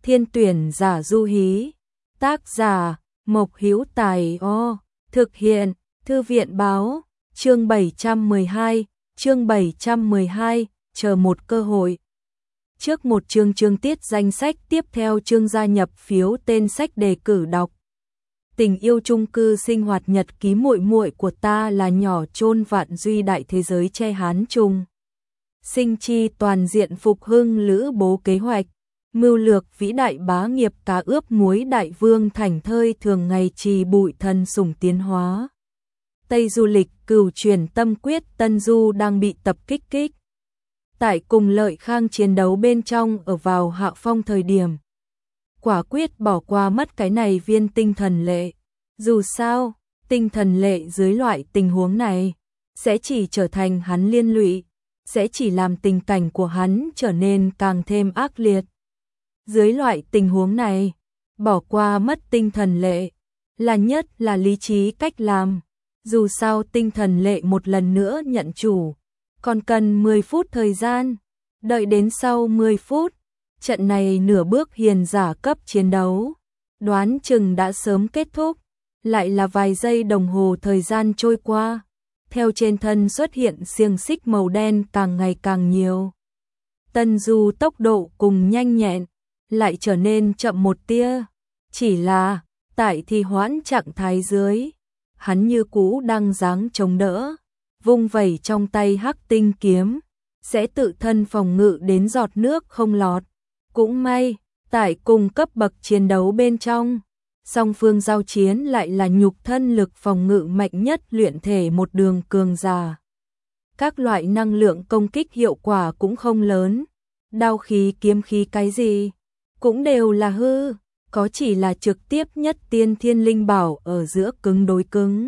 Thiên tuyển giả du hí. Tác giả Mộc Hữu Tài. Thực hiện Thư viện báo. Chương 712, chờ một cơ hội. Trước một chương tiết danh sách tiếp theo chương gia nhập phiếu tên sách đề cử đọc. Tình yêu chung cư sinh hoạt nhật ký muội muội của ta là nhỏ chôn vạn duy đại thế giới che Hán Trung. Sinh chi toàn diện phục hưng lữ bố kế hoạch. Mưu lược vĩ đại bá nghiệp cá ướp muối đại vương thành thơi thường ngày trì bụi thần sủng tiến hóa. Tây du lịch cửu truyền tâm quyết Tân Du đang bị tập kích. Tại cùng Lợi Khang chiến đấu bên trong ở vào hạ phong thời điểm. Quả quyết bỏ qua mất cái này viên tinh thần lệ. Dù sao, tinh thần lệ dưới loại tình huống này sẽ chỉ trở thành hắn liên lụy, sẽ chỉ làm tình cảnh của hắn trở nên càng thêm ác liệt. Dưới loại tình huống này, bỏ qua mất tinh thần lệ là nhất là lý trí cách làm. Dù sao tinh thần lệ một lần nữa nhận chủ, còn cần 10 phút thời gian. Đợi đến sau 10 phút, trận này nửa bước hiền giả cấp chiến đấu, đoán chừng đã sớm kết thúc. Lại là vài giây đồng hồ thời gian trôi qua, theo trên thân xuất hiện xiềng xích màu đen càng ngày càng nhiều. Tân Du tốc độ cùng nhanh nhẹn, lại trở nên chậm một tia. Chỉ là, tại thì hoãn trạng thái dưới, hắn như cũ đang dáng chống đỡ, vung vẩy trong tay hắc tinh kiếm, sẽ tự thân phòng ngự đến giọt nước không lọt. Cũng may, tại cùng cấp bậc chiến đấu bên trong, song phương giao chiến lại là nhục thân lực phòng ngự mạnh nhất luyện thể một đường cường giả. Các loại năng lượng công kích hiệu quả cũng không lớn, đao khí kiếm khí cái gì cũng đều là hư, có chỉ là trực tiếp nhất tiên thiên linh bảo ở giữa cứng đối cứng.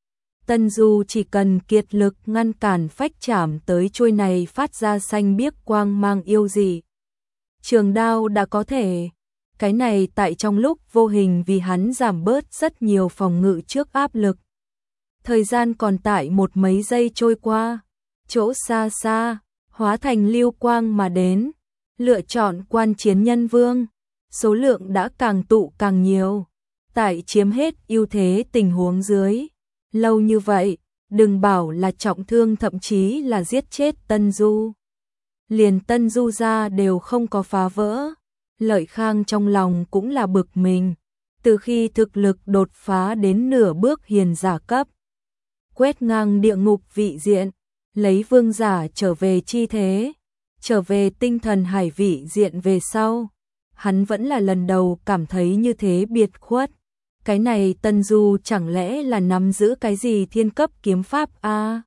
Tân Du chỉ cần kiệt lực ngăn cản phách chảm tới chuôi này phát ra xanh biếc quang mang yêu dị. Trường đao đã có thể, cái này tại trong lúc vô hình vì hắn giảm bớt rất nhiều phòng ngự trước áp lực. Thời gian còn tại một mấy giây trôi qua, chỗ xa xa, hóa thành lưu quang mà đến, lựa chọn quan chiến nhân vương, số lượng đã càng tụ càng nhiều. Tại chiếm hết ưu thế tình huống dưới, lâu như vậy, đừng bảo là trọng thương thậm chí là giết chết Tân Du. Liền Tân Du ra đều không có phá vỡ. Lợi Khang trong lòng cũng là bực mình, từ khi thực lực đột phá đến nửa bước hiền giả cấp, quét ngang địa ngục vị diện, lấy vương giả trở về chi thế, trở về tinh thần hải vị diện về sau, hắn vẫn là lần đầu cảm thấy như thế biệt khuất. Cái này Tân Du chẳng lẽ là nắm giữ cái gì thiên cấp kiếm pháp a?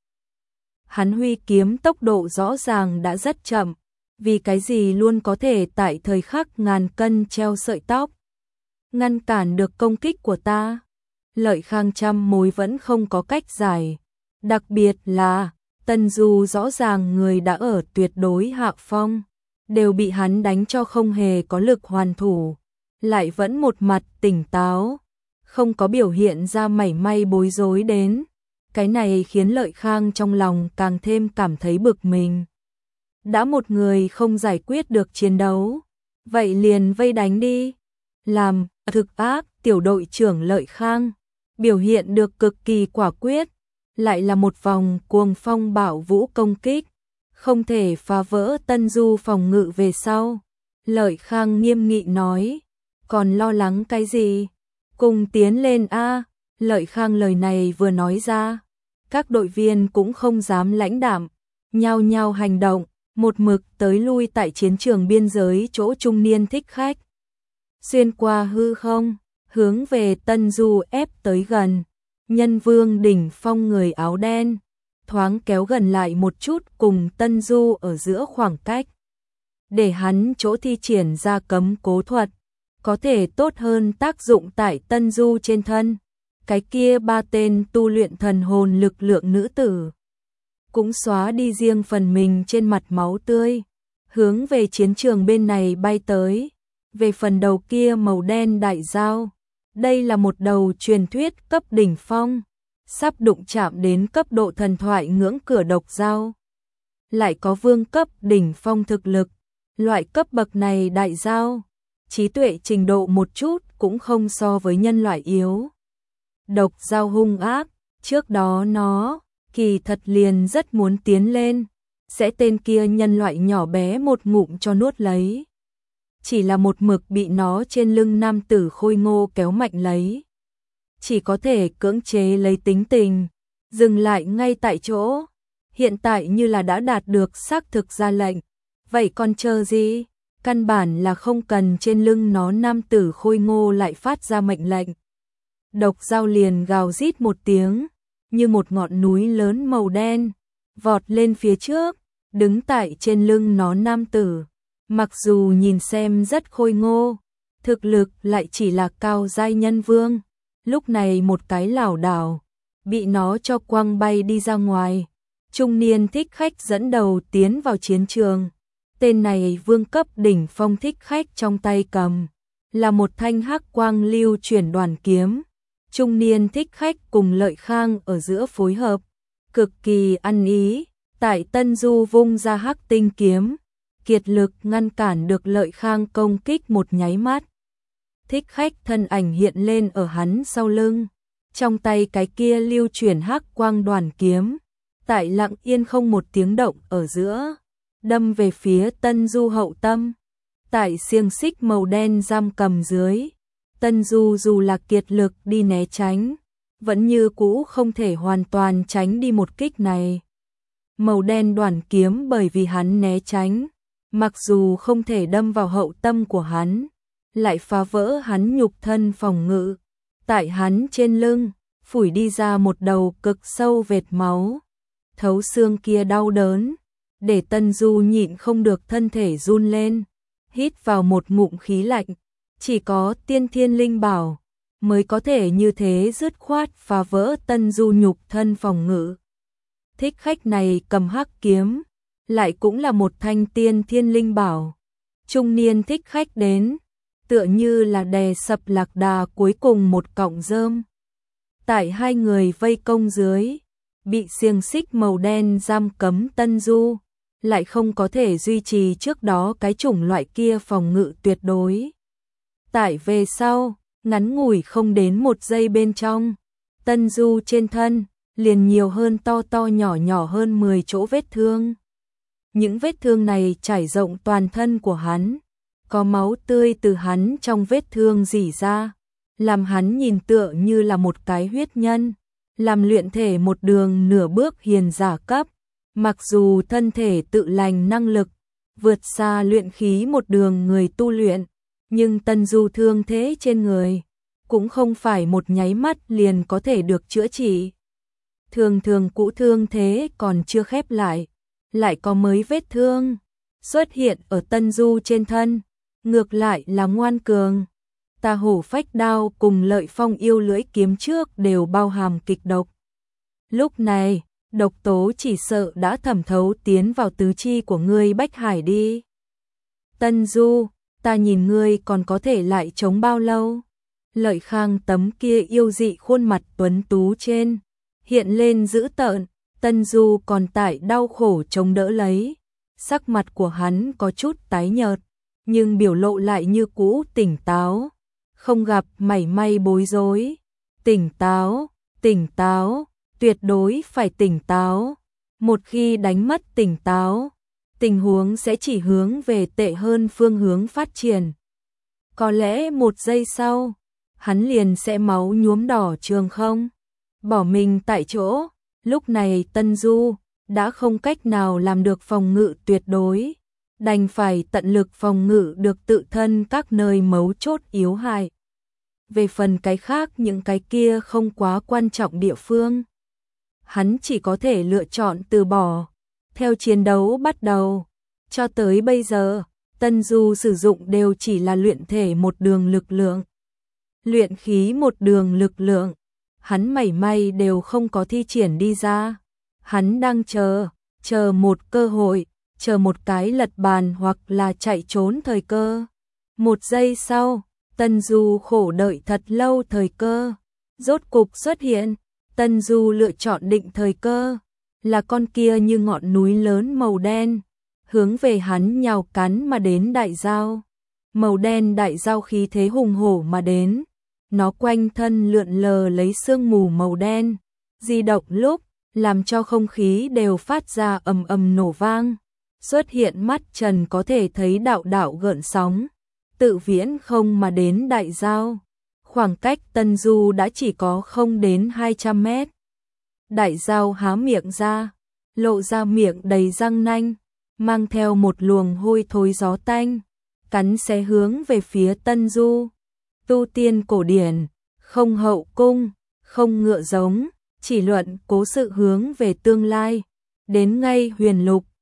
Hắn huy kiếm tốc độ rõ ràng đã rất chậm, vì cái gì luôn có thể tại thời khắc ngàn cân treo sợi tóc ngăn cản được công kích của ta. Lợi Khang trăm mối vẫn không có cách giải, đặc biệt là Tân Du rõ ràng người đã ở tuyệt đối hạ phong, đều bị hắn đánh cho không hề có lực hoàn thủ, lại vẫn một mặt tỉnh táo, không có biểu hiện ra mảy may bối rối đến. Cái này khiến Lợi Khang trong lòng càng thêm cảm thấy bực mình. Đã một người không giải quyết được chiến đấu, vậy liền vây đánh đi. Làm thực ác, tiểu đội trưởng Lợi Khang biểu hiện được cực kỳ quả quyết, lại là một vòng cuồng phong bạo vũ công kích, không thể phá vỡ Tân Du phòng ngự về sau. Lợi Khang nghiêm nghị nói, còn lo lắng cái gì? Cùng tiến lên a. Lợi Khang lời này vừa nói ra, các đội viên cũng không dám lãnh đạm, nhao nhao hành động, một mực tới lui tại chiến trường biên giới chỗ trung niên thích khách. Xuyên qua hư không, hướng về Tân Du ép tới gần. Nhân vương đỉnh phong người áo đen, thoáng kéo gần lại một chút cùng Tân Du ở giữa khoảng cách. Để hắn chỗ thi triển ra cấm cố thuật, có thể tốt hơn tác dụng tại Tân Du trên thân. Cái kia ba tên tu luyện thần hồn lực lượng nữ tử cũng xóa đi riêng phần mình trên mặt máu tươi, hướng về chiến trường bên này bay tới. Về phần đầu kia màu đen đại dao, đây là một đầu truyền thuyết cấp đỉnh phong, sắp đụng chạm đến cấp độ thần thoại ngưỡng cửa độc dao. Lại có vương cấp đỉnh phong thực lực, loại cấp bậc này đại dao, trí tuệ trình độ một chút cũng không so với nhân loại yếu. Độc Dao hung ác, trước đó nó, kỳ thật liền rất muốn tiến lên, sẽ tên kia nhân loại nhỏ bé một ngụm cho nuốt lấy. Chỉ là một mực bị nó trên lưng nam tử khôi ngô kéo mạnh lấy. Chỉ có thể cưỡng chế lấy tính tình, dừng lại ngay tại chỗ. Hiện tại như là đã đạt được xác thực ra lệnh, vậy còn chờ gì? Căn bản là không cần trên lưng nó nam tử khôi ngô lại phát ra mệnh lệnh. Độc Dao liền gào rít một tiếng, như một ngọn núi lớn màu đen, vọt lên phía trước, đứng tại trên lưng nó nam tử. Mặc dù nhìn xem rất khôi ngô, thực lực lại chỉ là cao giai nhân vương, lúc này một cái lảo đảo, bị nó cho quăng bay đi ra ngoài. Trung niên thích khách dẫn đầu tiến vào chiến trường. Tên này vương cấp đỉnh phong thích khách trong tay cầm là một thanh hắc quang lưu chuyển đoàn kiếm. Trung niên thích khách cùng Lợi Khang ở giữa phối hợp cực kỳ ăn ý, tại Tân Du vung ra hắc tinh kiếm, kiệt lực ngăn cản được Lợi Khang công kích một nháy mắt. Thích khách thân ảnh hiện lên ở hắn sau lưng, trong tay cái kia lưu chuyển hắc quang đoàn kiếm, tại lặng yên không một tiếng động ở giữa, đâm về phía Tân Du hậu tâm. Tại xiềng xích màu đen giam cầm dưới, Tân Du dù là kiệt lực đi né tránh, vẫn như cũ không thể hoàn toàn tránh đi một kích này. Màu đen đoàn kiếm bởi vì hắn né tránh, mặc dù không thể đâm vào hậu tâm của hắn, lại phá vỡ hắn nhục thân phòng ngự. Tại hắn trên lưng, phủi đi ra một đầu cực sâu vệt máu. Thấu xương kia đau đớn, để Tân Du nhịn không được thân thể run lên, hít vào một ngụm khí lạnh. Chỉ có tiên thiên linh bảo mới có thể như thế dứt khoát phá vỡ Tân Du nhục thân phòng ngự. Thích khách này cầm hắc kiếm, lại cũng là một thanh tiên thiên linh bảo. Trung niên thích khách đến, tựa như là đè sập lạc đà cuối cùng một cọng rơm. Tại hai người vây công dưới, bị xiềng xích màu đen giam cấm Tân Du, lại không có thể duy trì trước đó cái chủng loại kia phòng ngự tuyệt đối. Tại về sau, ngắn ngủi không đến một giây bên trong, Tân Du trên thân liền nhiều hơn to to nhỏ nhỏ hơn 10 chỗ vết thương. Những vết thương này trải rộng toàn thân của hắn, có máu tươi từ hắn trong vết thương rỉ ra, làm hắn nhìn tựa như là một cái huyết nhân, làm luyện thể một đường nửa bước hiền giả cấp. Mặc dù thân thể tự lành năng lực vượt xa luyện khí một đường người tu luyện, nhưng Tân Du thương thế trên người cũng không phải một nháy mắt liền có thể được chữa trị. Thường thường cũ thương thế còn chưa khép lại có mới vết thương xuất hiện ở Tân Du trên thân, ngược lại là ngoan cường. Tà Hổ Phách Đao cùng Lợi Phong Yêu Lưỡi kiếm trước đều bao hàm kịch độc. Lúc này, độc tố chỉ sợ đã thẩm thấu tiến vào tứ chi của ngươi Bách Hải đi. Tân Du, ta nhìn ngươi còn có thể lại chống bao lâu? Lợi Khang tấm kia yêu dị khuôn mặt tuấn tú trên, hiện lên dữ tợn. Tân Du còn tại đau khổ chống đỡ lấy, sắc mặt của hắn có chút tái nhợt, nhưng biểu lộ lại như cũ tỉnh táo, không gặp mảy may bối rối. Tỉnh táo, tuyệt đối phải tỉnh táo. Một khi đánh mất tỉnh táo, tình huống sẽ chỉ hướng về tệ hơn phương hướng phát triển. Có lẽ một giây sau, hắn liền sẽ máu nhuốm đỏ trường không, bỏ mình tại chỗ. Lúc này Tân Du đã không cách nào làm được phòng ngự tuyệt đối, đành phải tận lực phòng ngự được tự thân các nơi mấu chốt yếu hại. Về phần cái khác những cái kia không quá quan trọng địa phương, hắn chỉ có thể lựa chọn từ bỏ. Theo chiến đấu bắt đầu, cho tới bây giờ, Tân Du sử dụng đều chỉ là luyện thể một đường lực lượng, luyện khí một đường lực lượng. Hắn mảy may đều không có thi triển đi ra. Hắn đang chờ một cơ hội, chờ một cái lật bàn hoặc là chạy trốn thời cơ. Một giây sau, Tân Du khổ đợi thật lâu thời cơ rốt cục xuất hiện. Tân Du lựa chọn định thời cơ, là con kia như ngọn núi lớn màu đen, hướng về hắn nhào cắn mà đến đại dao. Màu đen đại dao khí thế hùng hổ mà đến, nó quanh thân lượn lờ lấy sương mù màu đen, di động lúc làm cho không khí đều phát ra ầm ầm nổ vang. Xuất hiện mắt Trần có thể thấy đạo đạo gợn sóng, tự viễn không mà đến đại dao. Khoảng cách Tân Du đã chỉ có không đến 200 mét. Đại dao há miệng ra, lộ ra miệng đầy răng nanh, mang theo một luồng hôi thối gió tanh, cắn xé hướng về phía Tân Du. Tu tiên cổ điển, không hậu cung, không ngựa giống, chỉ luận cố sự hướng về tương lai. Đến ngay huyền lục,